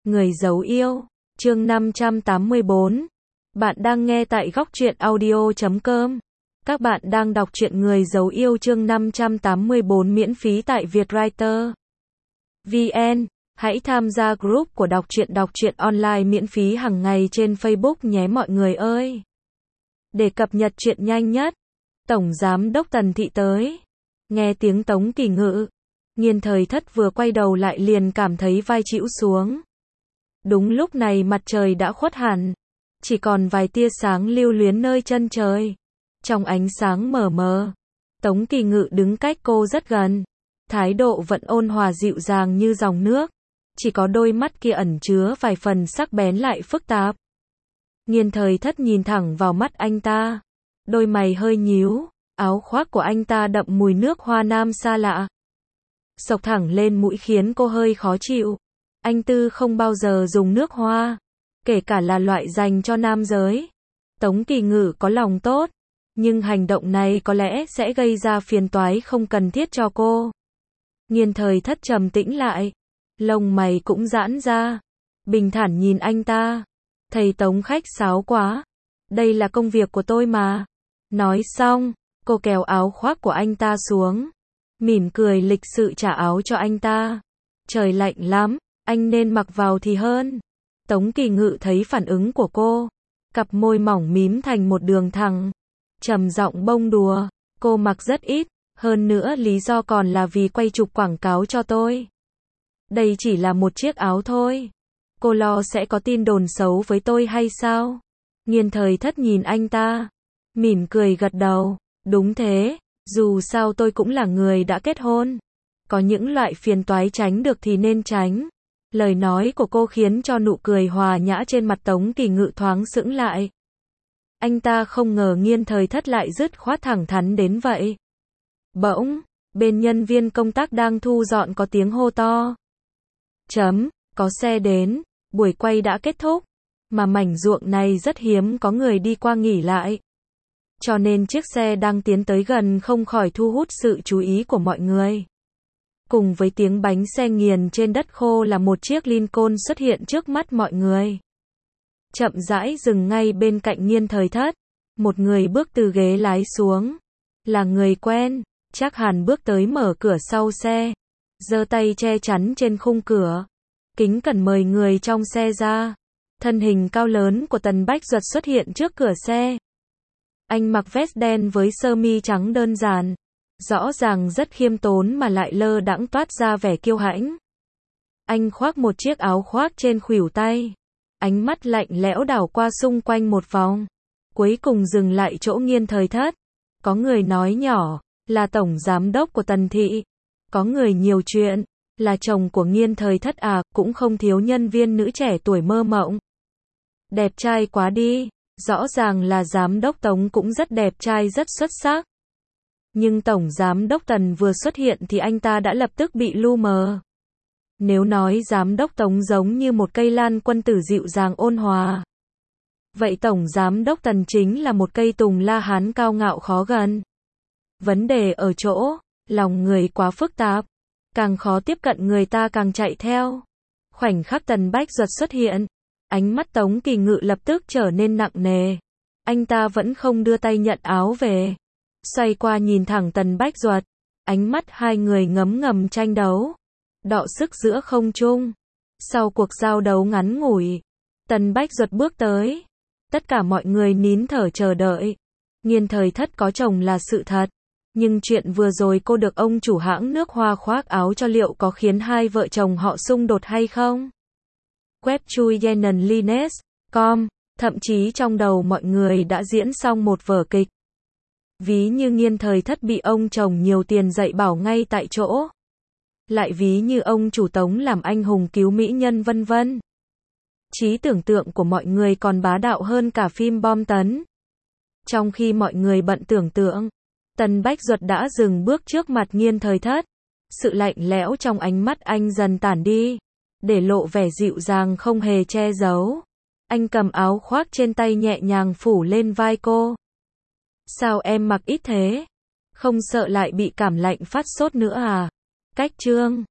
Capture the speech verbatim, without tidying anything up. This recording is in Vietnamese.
Người giấu yêu, chương năm trăm tám mươi bốn. Bạn đang nghe tại góc truyện audio chấm com. Các bạn đang đọc truyện Người giấu yêu chương năm trăm tám mươi bốn miễn phí tại Vietwriter vê en. Hãy tham gia group của đọc truyện đọc truyện online miễn phí hàng ngày trên Facebook nhé mọi người ơi. Để cập nhật truyện nhanh nhất, Tổng Giám đốc Tần Thị tới. Nghe tiếng Tống Kỳ Ngự, Nghiên Thời Thất vừa quay đầu lại liền cảm thấy vai chĩu xuống. Đúng lúc này mặt trời đã khuất hẳn, chỉ còn vài tia sáng lưu luyến nơi chân trời. Trong ánh sáng mờ mờ, Tống Kỳ Ngự đứng cách cô rất gần, thái độ vẫn ôn hòa dịu dàng như dòng nước, chỉ có đôi mắt kia ẩn chứa vài phần sắc bén lại phức tạp. Nghiên Thời Thất nhìn thẳng vào mắt anh ta, đôi mày hơi nhíu, áo khoác của anh ta đậm mùi nước hoa nam xa lạ, xộc thẳng lên mũi khiến cô hơi khó chịu. Anh Tư không bao giờ dùng nước hoa, kể cả là loại dành cho nam giới. Tống Kỳ Ngự có lòng tốt, nhưng hành động này có lẽ sẽ gây ra phiền toái không cần thiết cho cô. Nghiên Thời Thất trầm tĩnh lại, lông mày cũng giãn ra, bình thản nhìn anh ta. Thầy Tống khách sáo quá, đây là công việc của tôi mà. Nói xong, cô kéo áo khoác của anh ta xuống, mỉm cười lịch sự trả áo cho anh ta. Trời lạnh lắm, anh nên mặc vào thì hơn. Tống Kỳ Ngự thấy phản ứng của cô, cặp môi mỏng mím thành một đường thẳng, trầm giọng bông đùa, cô mặc rất ít, hơn nữa lý do còn là vì quay chụp quảng cáo cho tôi. Đây chỉ là một chiếc áo thôi. Cô lo sẽ có tin đồn xấu với tôi hay sao? Nghiên Thời Thất nhìn anh ta, mỉm cười gật đầu, đúng thế, dù sao tôi cũng là người đã kết hôn. Có những loại phiền toái tránh được thì nên tránh. Lời nói của cô khiến cho nụ cười hòa nhã trên mặt Tống Kỳ Ngự thoáng sững lại. Anh ta không ngờ Nghiên Thời Thất lại dứt khoát thẳng thắn đến vậy. Bỗng, bên nhân viên công tác đang thu dọn có tiếng hô to. Chấm, có xe đến, buổi quay đã kết thúc, mà mảnh ruộng này rất hiếm có người đi qua nghỉ lại. Cho nên chiếc xe đang tiến tới gần không khỏi thu hút sự chú ý của mọi người. Cùng với tiếng bánh xe nghiền trên đất khô là một chiếc Lincoln xuất hiện trước mắt mọi người. Chậm rãi dừng ngay bên cạnh Nghiên Thời Thất. Một người bước từ ghế lái xuống. Là người quen, chắc hẳn bước tới mở cửa sau xe, giơ tay che chắn trên khung cửa, kính cẩn mời người trong xe ra. Thân hình cao lớn của Tần Bách Duật xuất hiện trước cửa xe. Anh mặc vest đen với sơ mi trắng đơn giản, rõ ràng rất khiêm tốn mà lại lơ đãng toát ra vẻ kiêu hãnh. Anh khoác một chiếc áo khoác trên khuỷu tay, ánh mắt lạnh lẽo đảo qua xung quanh một vòng, cuối cùng dừng lại chỗ Nghiên Thời Thất. Có người nói nhỏ, là tổng giám đốc của Tần Thị. Có người nhiều chuyện, là chồng của Nghiên Thời Thất à, cũng không thiếu nhân viên nữ trẻ tuổi mơ mộng. Đẹp trai quá đi, rõ ràng là giám đốc Tống cũng rất đẹp trai rất xuất sắc. Nhưng tổng giám đốc Tần vừa xuất hiện thì anh ta đã lập tức bị lu mờ. Nếu nói giám đốc Tống giống như một cây lan quân tử dịu dàng ôn hòa, vậy tổng giám đốc Tần chính là một cây tùng la hán cao ngạo khó gần. Vấn đề ở chỗ, lòng người quá phức tạp, càng khó tiếp cận người ta càng chạy theo. Khoảnh khắc Tần Bách Duật xuất hiện, ánh mắt Tống Kỳ Ngự lập tức trở nên nặng nề. Anh ta vẫn không đưa tay nhận áo về, xoay qua nhìn thẳng Tần Bách Duật, ánh mắt hai người ngấm ngầm tranh đấu, đọ sức giữa không trung. Sau cuộc giao đấu ngắn ngủi, Tần Bách Duật bước tới. Tất cả mọi người nín thở chờ đợi. Nghiên Thời Thất có chồng là sự thật, nhưng chuyện vừa rồi cô được ông chủ hãng nước hoa khoác áo cho liệu có khiến hai vợ chồng họ xung đột hay không? Web chui Yenan Lines chấm com, thậm chí trong đầu mọi người đã diễn xong một vở kịch. Ví như Nghiên Thời Thất bị ông chồng nhiều tiền dạy bảo ngay tại chỗ. Lại ví như ông chủ Tống làm anh hùng cứu mỹ nhân vân vân. Trí tưởng tượng của mọi người còn bá đạo hơn cả phim bom tấn. Trong khi mọi người bận tưởng tượng, Tần Bách Duật đã dừng bước trước mặt Nghiên Thời Thất. Sự lạnh lẽo trong ánh mắt anh dần tản đi, để lộ vẻ dịu dàng không hề che giấu. Anh cầm áo khoác trên tay nhẹ nhàng phủ lên vai cô. Sao em mặc ít thế? Không sợ lại bị cảm lạnh phát sốt nữa à? Cách chương